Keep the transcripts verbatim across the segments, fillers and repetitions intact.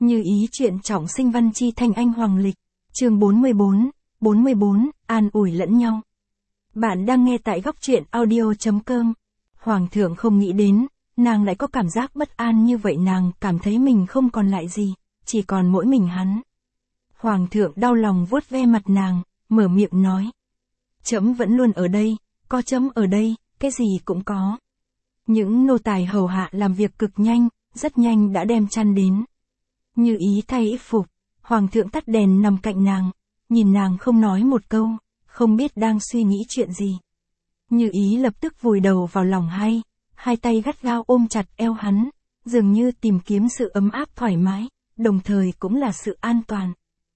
Như ý chuyện trọng sinh văn chi thanh anh hoàng lịch. Chương bốn mươi bốn, bốn mươi bốn, an ủi lẫn nhau. Bạn đang nghe tại góc truyện audio.com. Hoàng thượng không nghĩ đến, nàng lại có cảm giác bất an như vậy, nàng cảm thấy mình không còn lại gì, chỉ còn mỗi mình hắn. Hoàng thượng đau lòng vuốt ve mặt nàng, mở miệng nói. Trẫm vẫn luôn ở đây, có trẫm ở đây, cái gì cũng có. Những nô tài hầu hạ làm việc cực nhanh, rất nhanh đã đem chăn đến. Như ý thay y phục, hoàng thượng tắt đèn nằm cạnh nàng, nhìn nàng không nói một câu, không biết đang suy nghĩ chuyện gì. Như ý lập tức vùi đầu vào lòng hay, hai tay gắt gao ôm chặt eo hắn, dường như tìm kiếm sự ấm áp thoải mái, đồng thời cũng là sự an toàn.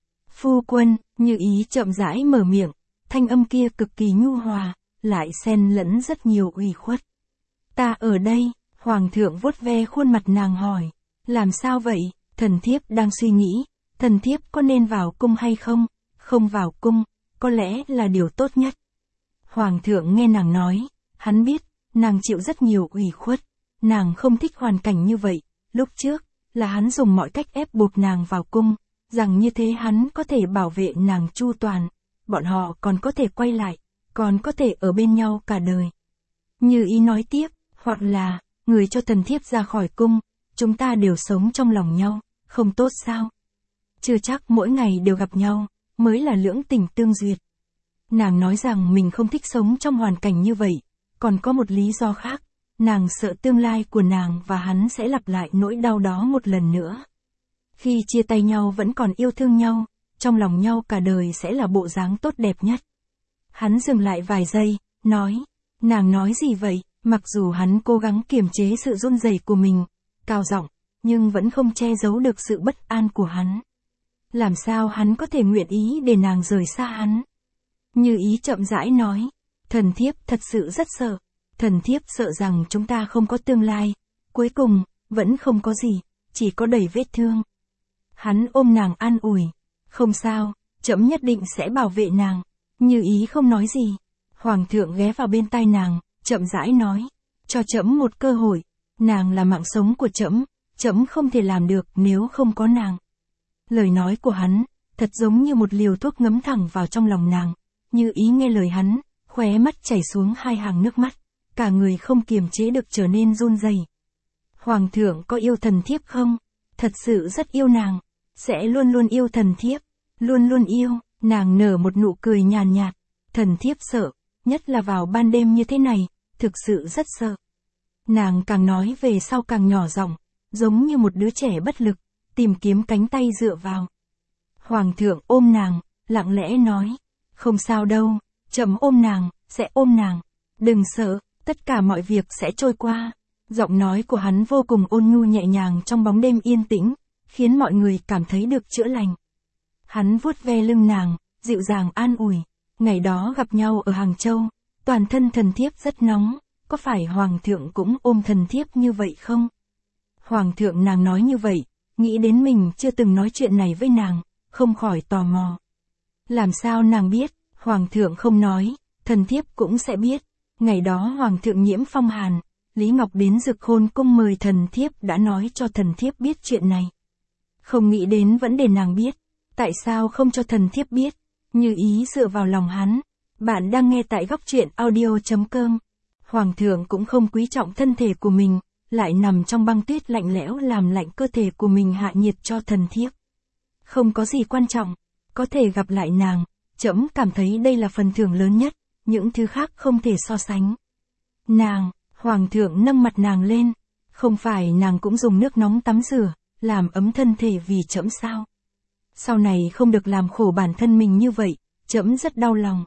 Phu quân, Như ý chậm rãi mở miệng, thanh âm kia cực kỳ nhu hòa, lại xen lẫn rất nhiều ủy khuất. Ta ở đây, hoàng thượng vuốt ve khuôn mặt nàng hỏi, làm sao vậy? Thần thiếp đang suy nghĩ, thần thiếp có nên vào cung hay không? Không vào cung, có lẽ là điều tốt nhất. Hoàng thượng nghe nàng nói, hắn biết, nàng chịu rất nhiều ủy khuất, nàng không thích hoàn cảnh như vậy, lúc trước, là hắn dùng mọi cách ép buộc nàng vào cung, rằng như thế hắn có thể bảo vệ nàng chu toàn, bọn họ còn có thể quay lại, còn có thể ở bên nhau cả đời. Như ý nói tiếp, hoặc là, người cho thần thiếp ra khỏi cung, chúng ta đều sống trong lòng nhau, không tốt sao? Chưa chắc mỗi ngày đều gặp nhau, mới là lưỡng tình tương duyệt. Nàng nói rằng mình không thích sống trong hoàn cảnh như vậy, còn có một lý do khác, nàng sợ tương lai của nàng và hắn sẽ lặp lại nỗi đau đó một lần nữa. Khi chia tay nhau vẫn còn yêu thương nhau, trong lòng nhau cả đời sẽ là bộ dáng tốt đẹp nhất. Hắn dừng lại vài giây, nói, nàng nói gì vậy? Mặc dù hắn cố gắng kiềm chế sự run rẩy của mình, cao giọng, nhưng vẫn không che giấu được sự bất an của hắn. Làm sao hắn có thể nguyện ý để nàng rời xa hắn? Như ý chậm rãi nói, thần thiếp thật sự rất sợ, thần thiếp sợ rằng chúng ta không có tương lai, cuối cùng, vẫn không có gì, chỉ có đầy vết thương. Hắn ôm nàng an ủi, không sao, trẫm nhất định sẽ bảo vệ nàng. Như ý không nói gì, hoàng thượng ghé vào bên tai nàng, chậm rãi nói, cho trẫm một cơ hội, nàng là mạng sống của trẫm, trẫm không thể làm được nếu không có nàng. Lời nói của hắn, thật giống như một liều thuốc ngấm thẳng vào trong lòng nàng, Như ý nghe lời hắn, khóe mắt chảy xuống hai hàng nước mắt, cả người không kiềm chế được trở nên run rẩy. Hoàng thượng có yêu thần thiếp không? Thật sự rất yêu nàng, sẽ luôn luôn yêu thần thiếp, luôn luôn yêu. Nàng nở một nụ cười nhàn nhạt, thần thiếp sợ, nhất là vào ban đêm như thế này, thực sự rất sợ. Nàng càng nói về sau càng nhỏ giọng, giống như một đứa trẻ bất lực, tìm kiếm cánh tay dựa vào. Hoàng thượng ôm nàng, lặng lẽ nói, không sao đâu, trẫm ôm nàng, sẽ ôm nàng, đừng sợ, tất cả mọi việc sẽ trôi qua. Giọng nói của hắn vô cùng ôn nhu nhẹ nhàng trong bóng đêm yên tĩnh, khiến mọi người cảm thấy được chữa lành. Hắn vuốt ve lưng nàng, dịu dàng an ủi, ngày đó gặp nhau ở Hàng Châu, toàn thân thần thiếp rất nóng, có phải hoàng thượng cũng ôm thần thiếp như vậy không? Hoàng thượng nàng nói như vậy, nghĩ đến mình chưa từng nói chuyện này với nàng, không khỏi tò mò. Làm sao nàng biết? Hoàng thượng không nói, thần thiếp cũng sẽ biết. Ngày đó hoàng thượng nhiễm phong hàn, Lý Ngọc đến Dực Khôn cung mời thần thiếp đã nói cho thần thiếp biết chuyện này. Không nghĩ đến vẫn để nàng biết. Tại sao không cho thần thiếp biết? Như ý dựa vào lòng hắn. Bạn đang nghe tại góc truyện audio.com. Hoàng thượng cũng không quý trọng thân thể của mình, lại nằm trong băng tuyết lạnh lẽo làm lạnh cơ thể của mình hạ nhiệt cho thần thiếp. Không có gì quan trọng, có thể gặp lại nàng, trẫm cảm thấy đây là phần thưởng lớn nhất, những thứ khác không thể so sánh. Nàng, hoàng thượng nâng mặt nàng lên, không phải nàng cũng dùng nước nóng tắm rửa, làm ấm thân thể vì trẫm sao? Sau này không được làm khổ bản thân mình như vậy, trẫm rất đau lòng.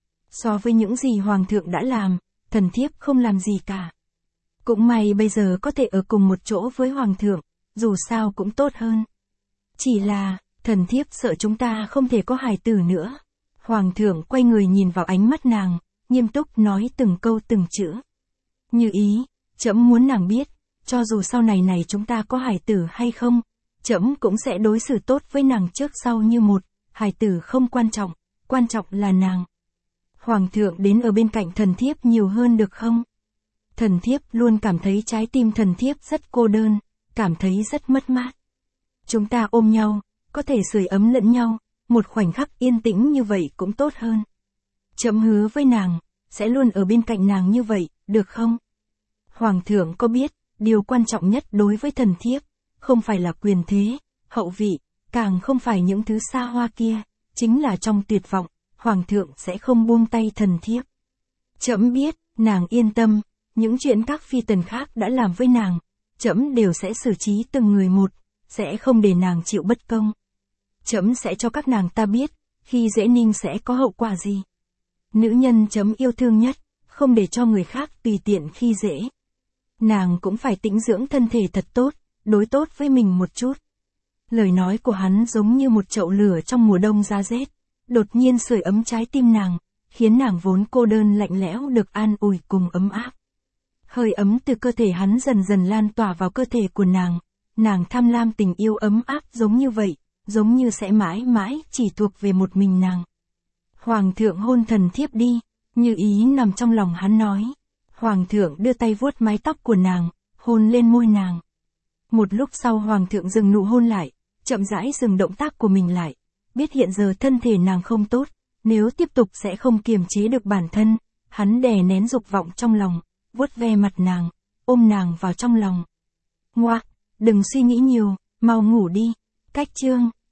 So với những gì hoàng thượng đã làm, thần thiếp không làm gì cả. Cũng may bây giờ có thể ở cùng một chỗ với hoàng thượng, dù sao cũng tốt hơn. Chỉ là, thần thiếp sợ chúng ta không thể có hài tử nữa. Hoàng thượng quay người nhìn vào ánh mắt nàng, nghiêm túc nói từng câu từng chữ. Như ý, trẫm muốn nàng biết, cho dù sau này này chúng ta có hài tử hay không, trẫm cũng sẽ đối xử tốt với nàng trước sau như một, hài tử không quan trọng, quan trọng là nàng. Hoàng thượng đến ở bên cạnh thần thiếp nhiều hơn được không? Thần thiếp luôn cảm thấy trái tim thần thiếp rất cô đơn, cảm thấy rất mất mát. Chúng ta ôm nhau, có thể sưởi ấm lẫn nhau, một khoảnh khắc yên tĩnh như vậy cũng tốt hơn. Trẫm hứa với nàng, sẽ luôn ở bên cạnh nàng như vậy, được không? Hoàng thượng có biết, điều quan trọng nhất đối với thần thiếp, không phải là quyền thế, hậu vị, càng không phải những thứ xa hoa kia, chính là trong tuyệt vọng, Hoàng thượng sẽ không buông tay thần thiếp. Trẫm biết, nàng yên tâm, những chuyện các phi tần khác đã làm với nàng, trẫm đều sẽ xử trí từng người một, sẽ không để nàng chịu bất công. Trẫm sẽ cho các nàng ta biết, khi dễ ninh sẽ có hậu quả gì. Nữ nhân trẫm yêu thương nhất, không để cho người khác tùy tiện khi dễ. Nàng cũng phải tĩnh dưỡng thân thể thật tốt, đối tốt với mình một chút. Lời nói của hắn giống như một chậu lửa trong mùa đông giá rét, đột nhiên sưởi ấm trái tim nàng, khiến nàng vốn cô đơn lạnh lẽo được an ủi cùng ấm áp. Hơi ấm từ cơ thể hắn dần dần lan tỏa vào cơ thể của nàng, nàng tham lam tình yêu ấm áp giống như vậy, giống như sẽ mãi mãi chỉ thuộc về một mình nàng. Hoàng thượng hôn thần thiếp đi, như ý nằm trong lòng hắn nói. Hoàng thượng đưa tay vuốt mái tóc của nàng, hôn lên môi nàng. Một lúc sau hoàng thượng dừng nụ hôn lại, chậm rãi dừng động tác của mình lại, biết hiện giờ thân thể nàng không tốt, nếu tiếp tục sẽ không kiềm chế được bản thân, hắn đè nén dục vọng trong lòng, vuốt ve mặt nàng, ôm nàng vào trong lòng. Ngoạc, đừng suy nghĩ nhiều, mau ngủ đi. Cách chương